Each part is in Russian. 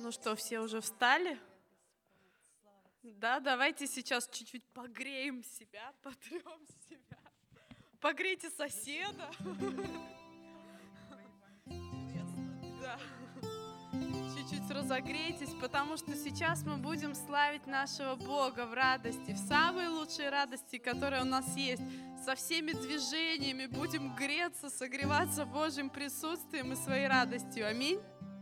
Ну что, все уже встали? Да, давайте сейчас чуть-чуть погреем себя, потрем себя. Погрейте соседа. Да. Чуть-чуть разогрейтесь, потому что сейчас мы будем славить нашего Бога в радости, в самой лучшей радости, которая у нас есть. Со всеми движениями будем греться, согреваться Божьим присутствием и своей радостью. Аминь.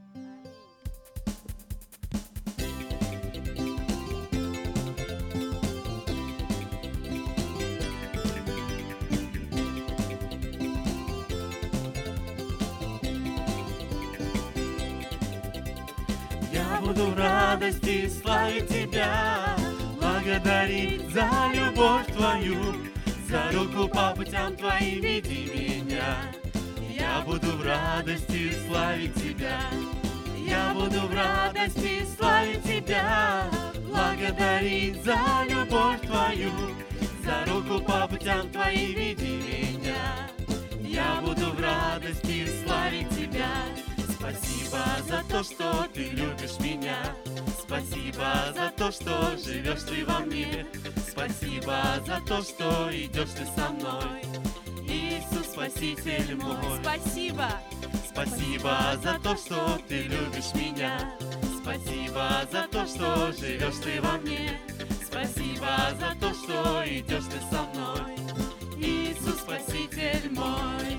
Я буду в радости славить Тебя, благодарить за любовь Твою, за руку по путям Твоим веди меня. Я буду в радости славить Тебя, я буду в радости славить Тебя, благодарить за любовь Твою, за руку по путям Твоим веди меня. Я буду в радости славить Тебя. Спасибо за то, что Ты любишь меня. Спасибо за то, что живешь Ты во мне. Спасибо за то, что идешь Ты со мной. Иисус, Спаситель мой. Спасибо. Спасибо за то, что Ты любишь меня. Спасибо за то, что живешь Ты во мне. Спасибо за то, что идешь Ты со мной. Иисус, Спаситель мой.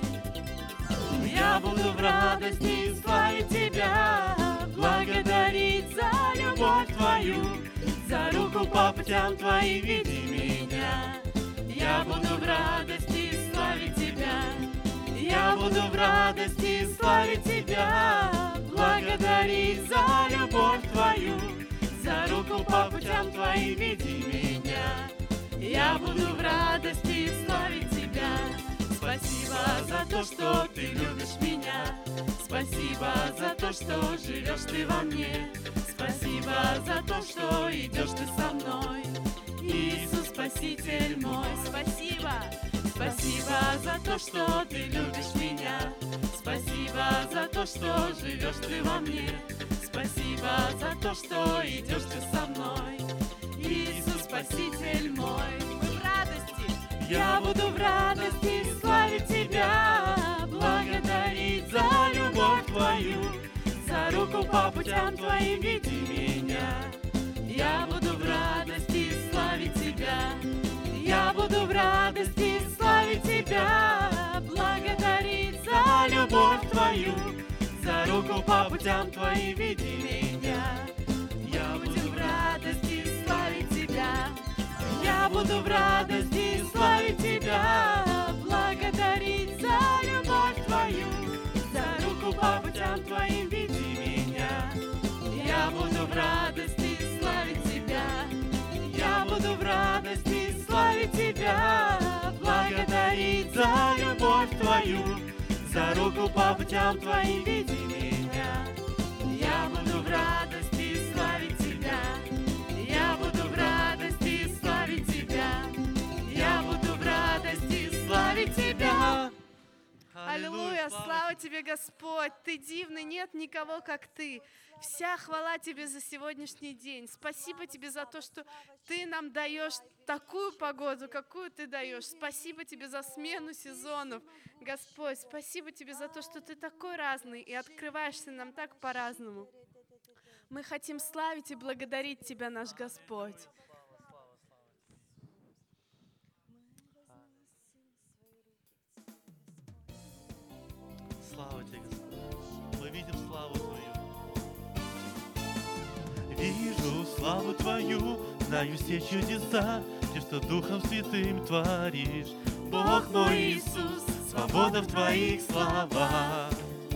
Я буду в радости славить Тебя, благодарить за любовь Твою, за руку по путям Твоим веди меня. Я буду в радости славить Тебя, я буду в радости славить Тебя, благодарить за любовь Твою, за руку по путям Твоим веди меня. Я буду в радости славить Тебя. Спасибо за то, что Ты любишь меня. Спасибо за то, что живешь Ты во мне. Спасибо за то, что идешь Ты со мной. Иисус, Спаситель мой. Спасибо. Спасибо за то, что Ты любишь меня. Спасибо за то, что живешь Ты во мне. Спасибо за то, что идешь Ты со мной. Иисус, Спаситель мой. Мы в радости. Я буду в радости славить Тебя, благодарить за любовь Твою, за руку по путям Твоим веди меня. Я буду в радости славить Тебя, я буду в радости славить Тебя, благодарить за любовь Твою, за руку по путям Твоим веди меня. Я буду в радости славить Тебя, я буду в радости славить Тебя, благодарить за любовь Твою, за руку по путям Твоим веди меня. Я буду в радости славить Тебя, я буду в радости славить Тебя, благодарить за любовь Твою, за руку по путям Твоим веди меня. Я буду в радости славить Тебя, я буду в радости славить Тебя, я буду в радости славить Тебя. Аллилуйя, слава Тебе, Господь. Ты дивный, нет никого, как Ты. Вся хвала Тебе за сегодняшний день. Спасибо Тебе за то, что Ты нам даешь такую погоду, какую Ты даешь. Спасибо Тебе за смену сезонов. Господь, спасибо Тебе за то, что Ты такой разный и открываешься нам так по-разному. Мы хотим славить и благодарить Тебя, наш Господь. Слава Тебе, Господь. Мы видим славу Твою. Вижу славу Твою, знаю все чудеса, те, что Духом Святым творишь. Бог мой Иисус, свобода в Твоих словах.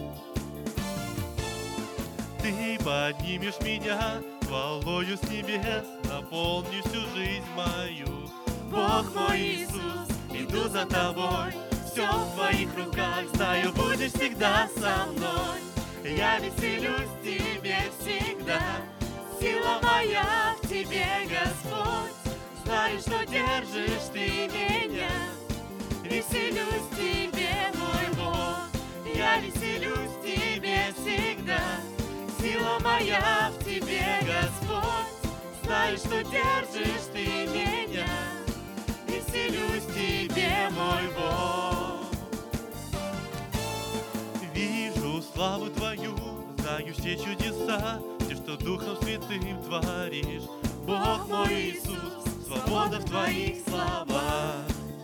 Ты поднимешь меня хвалою с небес, наполни всю жизнь мою. Бог мой Иисус, иду за Тобой, все в Твоих руках, знаю, будешь всегда со мной. Я веселюсь в Тебе всегда, сила моя в Тебе, Господь. Знаю, что держишь Ты меня, веселюсь в Тебе, мой Бог. Я веселюсь в Тебе всегда, сила моя моя в Тебе, Господь, знаю, что держишь Ты меня, веселюсь в Тебе, мой Бог. Вижу славу Твою, знаю все чудеса, все, что Духом Святым творишь. Бог мой Иисус, свобода в Твоих словах.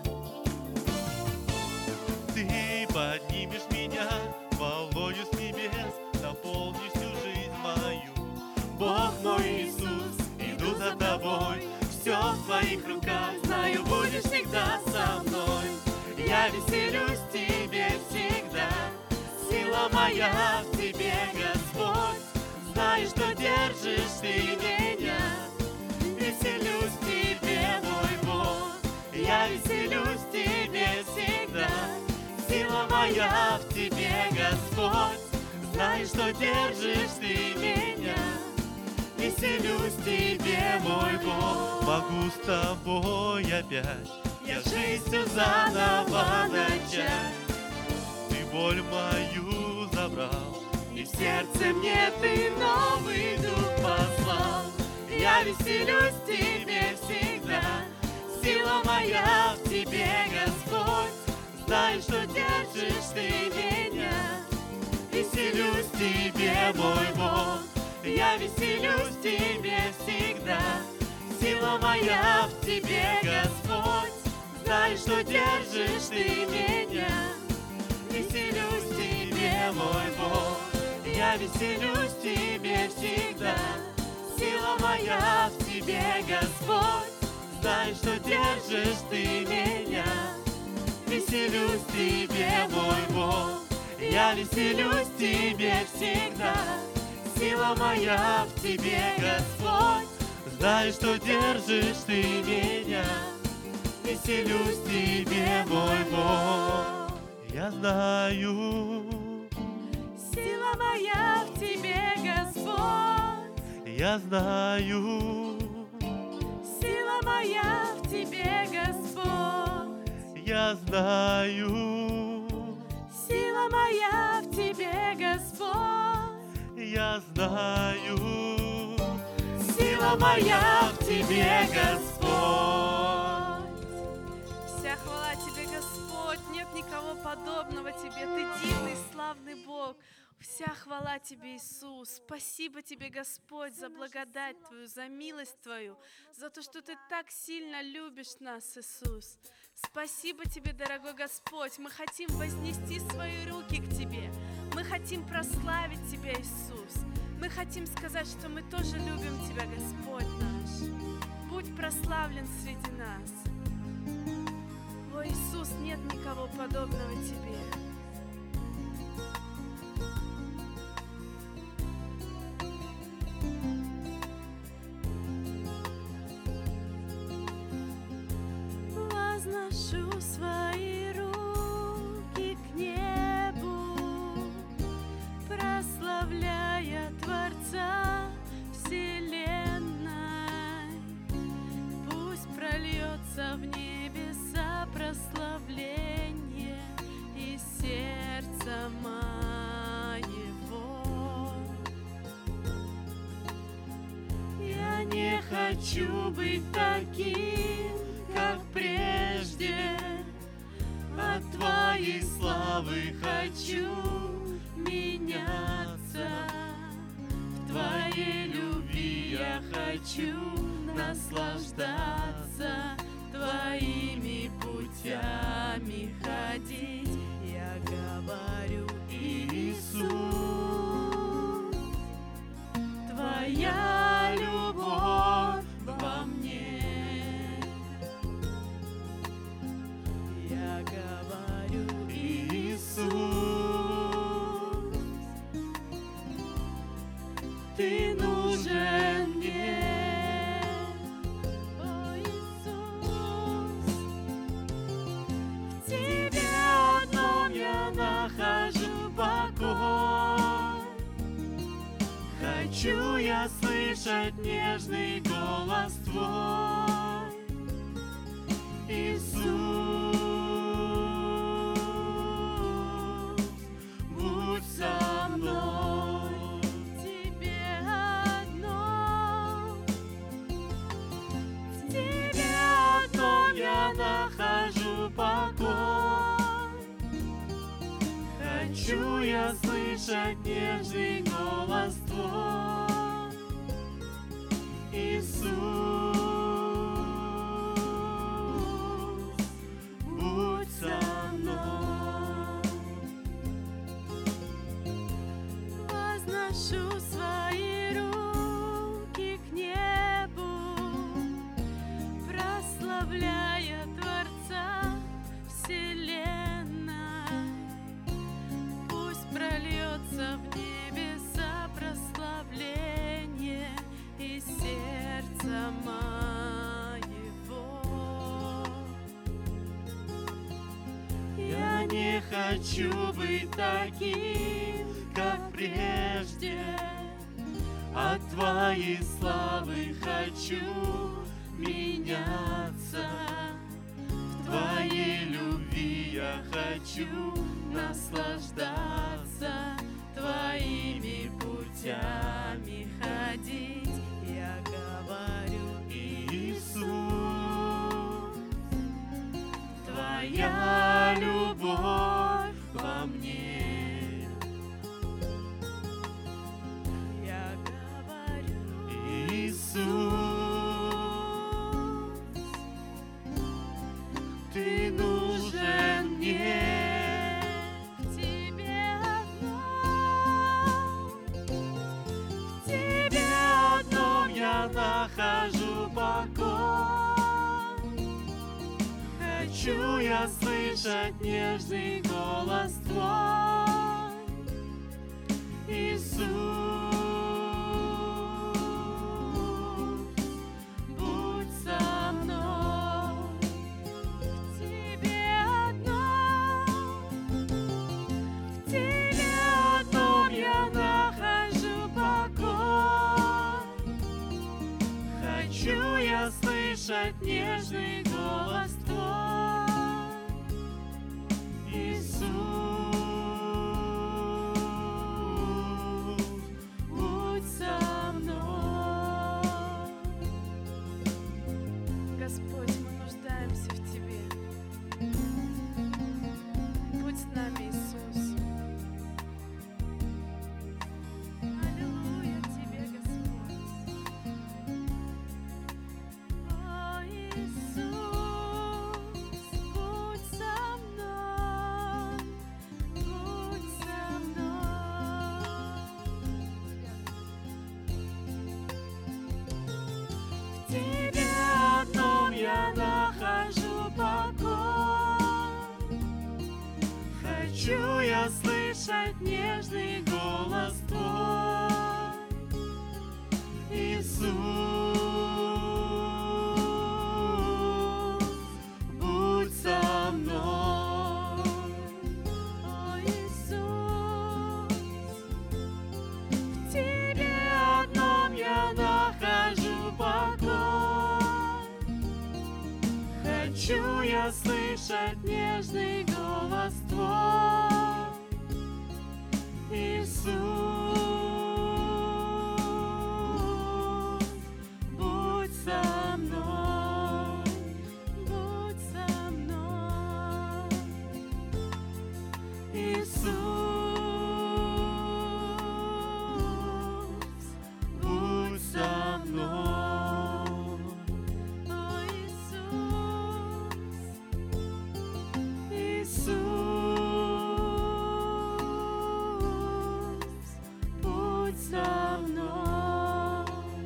Ты поднимешь меня хвалою с небес, наполнишь всю жизнь мою. Бог мой Иисус, иду за Тобой, все в Твоих руках, знаю, будешь всегда со мной. Я веселюсь в Тебе всегда, сила моя в Тебе, Господь, знаю, что держишь Ты меня. Веселюсь в Тебе, мой Бог, я веселюсь в Тебе всегда, сила моя в Тебе, Господь, знаю, что держишь Ты меня. Веселюсь в Тебе, мой Бог. Могу с Тобой опять Я жизнь всю заново начать. Ты боль мою забрал, И в сердце мне Ты новый дух послал. Я веселюсь в Тебе всегда, сила моя в Тебе, Господь, знаю, что держишь Ты меня. Веселюсь в Тебе, мой Бог, я веселюсь в Тебе всегда, сила моя в Тебе, Господь, знаю, что держишь Ты меня. Веселюсь в Тебе, мой Бог, я веселюсь в Тебе всегда, сила моя в Тебе, Господь, знаю, что держишь Ты меня. Веселюсь в Тебе, мой Бог, я веселюсь в Тебе всегда, сила моя в Тебе, Господь, знаю, что держишь Ты меня. Веселюсь в Тебе, мой Бог. я знаю, Сила моя в Тебе, Господь. я знаю, Сила моя в Тебе, Господь. я знаю, Сила моя в Тебе, Господь. я знаю. Сила моя в Тебе, Господь. Вся хвала Тебе, Господь. Нет никого подобного Тебе. Ты дивный, славный Бог. Вся хвала Тебе, Иисус. Спасибо Тебе, Господь, за благодать Твою, за милость Твою, за то, что Ты так сильно любишь нас, Иисус. Спасибо Тебе, дорогой Господь. Мы хотим вознести свои руки к Тебе. Мы хотим прославить Тебя, Иисус. Мы хотим сказать, что мы тоже любим Тебя, Господь наш. Будь прославлен среди нас. О, Иисус, нет никого подобного Тебе. Возношу свои руки к небу, прославляя Творца вселенной. Пусть прольется в небеса прославление из сердца моего. Я не хочу быть таким, как прежде, от Твоей славы хочу меняться. В Твоей любви я хочу наслаждаться, Твоими путями ходить. Я говорю, Иисус, Твоя любовь во мне. Я говорю, Иисус, Ты нужен мне. О, Иисус, в Тебе одном я нахожу покой. Хочу я слышать нежный голос Твой, Иисус. Будь со мной, Тебе Хочу я слышать нежный голос Твой, Иисус, будь со мной. Возношу свои руки к небу, прославляя Творца вселенной. Пусть прольется в небеса прославление из сердца моего. Я не хочу быть таким, как прежде, от Твоей славы хочу меняться. В Твоей любви я хочу наслаждаться, Твоими путями ходить. Я говорю, Иисус, Твоя любовь во мне. Я говорю, Иисус, Ты нужен мне, в Тебе одном, в Тебе одном я нахожу покой. Хочу я слышать нежный голос Твой, Иисус, будь со мной. В Тебе одном, в Тебе одном я нахожу покой. Хочу я слышать нежный голос Твой, Иисус, будь со мной. Господь, мы нуждаемся в Тебе. Будь с нами, Иисус. Аллилуйя Тебе, Господь. О, Иисус, будь со мной, будь со мной. В Тебе одном я нахожу покой. Хочу я слышать нежный голос Твой, Иисус, будь со мной. О, Иисус, в Тебе одном я нахожу покой. Хочу я слышать нежный голос Твой, Иисус, будь со мной, будь со мной, Иисус, будь со мной. О, Иисус, Иисус, будь со мной.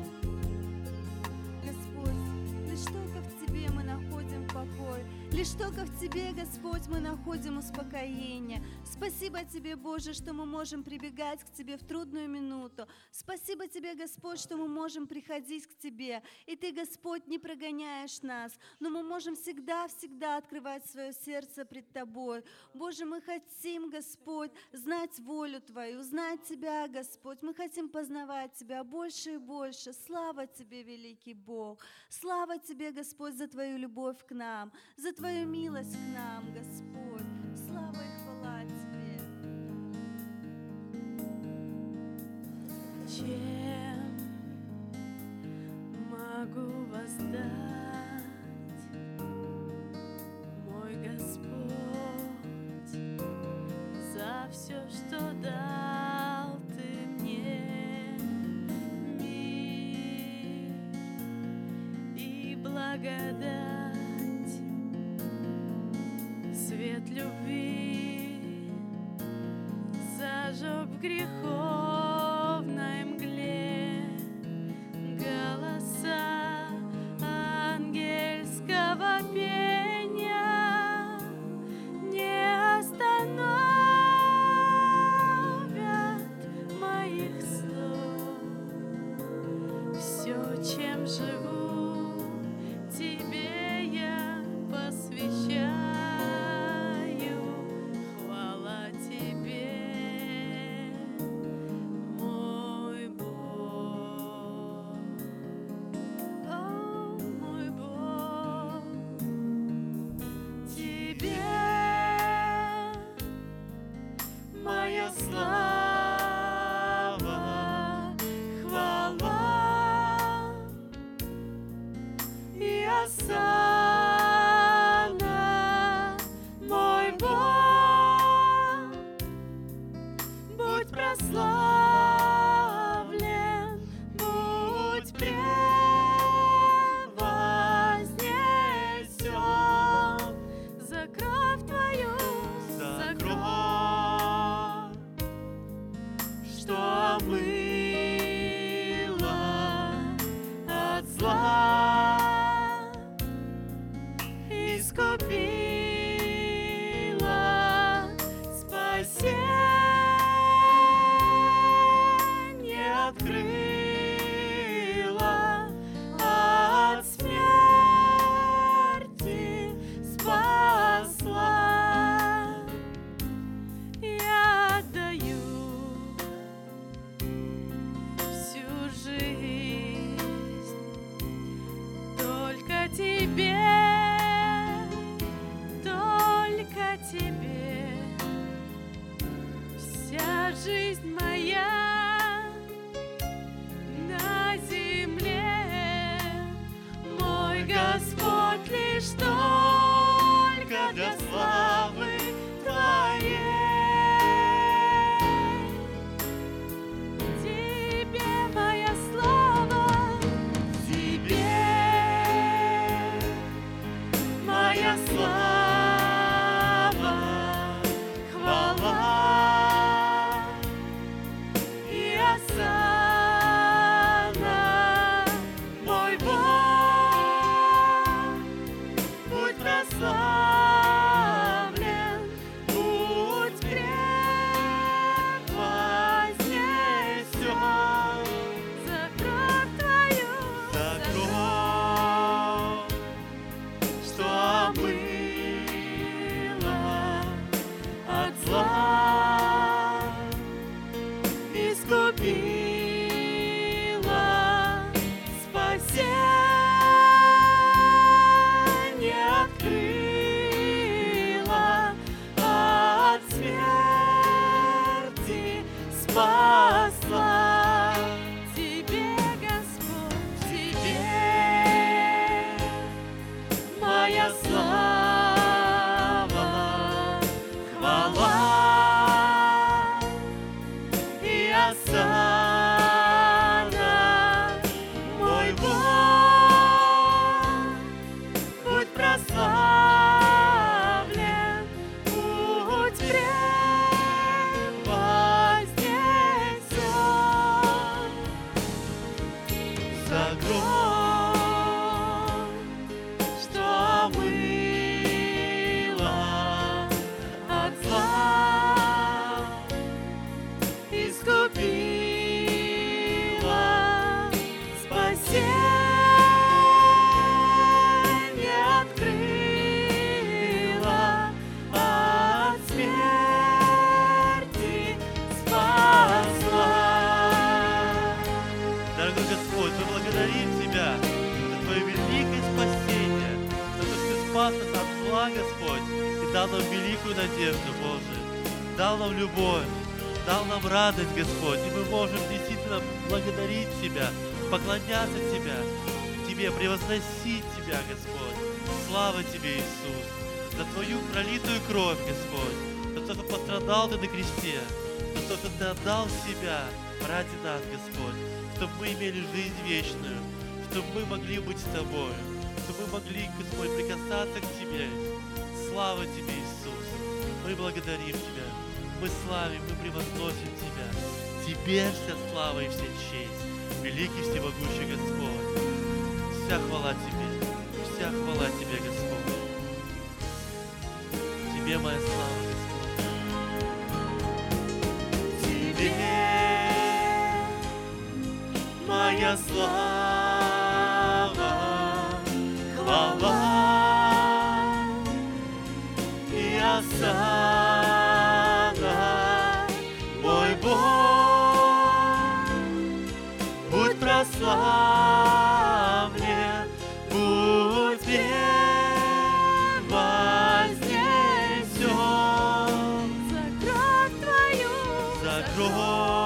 Господь, лишь только в Тебе мы находим покой, лишь только в Тебе, Господь, мы находим успокоение. Спасибо Тебе, Боже, что мы можем прибегать к Тебе в трудную минуту. Спасибо Тебе, Господь, что мы можем приходить к Тебе. И Ты, Господь, не прогоняешь нас, но мы можем всегда открывать свое сердце пред Тобой. Боже, мы хотим, Господь, знать волю Твою, знать Тебя, Господь. Мы хотим познавать Тебя больше и больше. Слава Тебе, великий Бог. Слава Тебе, Господь, за Твою любовь к нам, за Твою милость к нам, Господь. Слава и хвала Тебе. Чем могу воздать, мой Господь, за все, благодать, свет любви зажег в греховной мгле, голоса ангельского пения не остановят моих слов. Все, чем живу, тебе я посвящаю. Хвала тебе, мой Бог. О, мой Бог, тебе моя слава, хвала и осанна, мой Бог, будь прославлен, будь превознесен за кровь твою, За кровь, что омыла от зла, искупила, спасение открыла, от смерти спасла. Я отдаю всю жизнь только тебе, только тебе. Вся жизнь моя на земле, мой Господь, лишь только для славы Твоей. Тебе моя слава, тебе моя слава, хвала и осанна, мой Бог, будь прославлен, будь превознесен за кровь твою, за кровь, что омыла от зла, искупила, спасение открыла, от смерти спасла. Тебе, Господь, тебе моя слава, хвала и осанна, мой Бог, будь прославлен, будь превознесен за кровь, что омыла от зла, искупила, спасение открыла, от смерти спасла. Дорогой Господь, мы благодарим Тебя за Твое великое спасение, за то, что Ты спас нас от зла, Господь, и дал нам великую надежду, Боже, дал нам любовь, дал нам радость, Господь, и мы можем действительно благодарить Тебя, поклоняться Тебе, превозносить Тебя, Господь. Слава Тебе, Иисус, за Твою пролитую кровь, Господь, за то, что пострадал Ты на кресте, за то, что Ты отдал себя ради нас, Господь, чтобы мы имели жизнь вечную, чтобы мы могли быть с Тобой. чтобы мы могли, Господь, прикасаться к Тебе. Слава Тебе, Иисус. Мы благодарим Тебя. Мы славим, мы превозносим Тебя. Тебе вся слава и вся честь. Великий всемогущий Господь. Вся хвала Тебе. Вся хвала Тебе, Господь. Тебе моя слава, Господь. Тебе моя слава, хвала и осана. Мой Бог, будь прославлен, будь вознесен. За кровь Твою, За кровь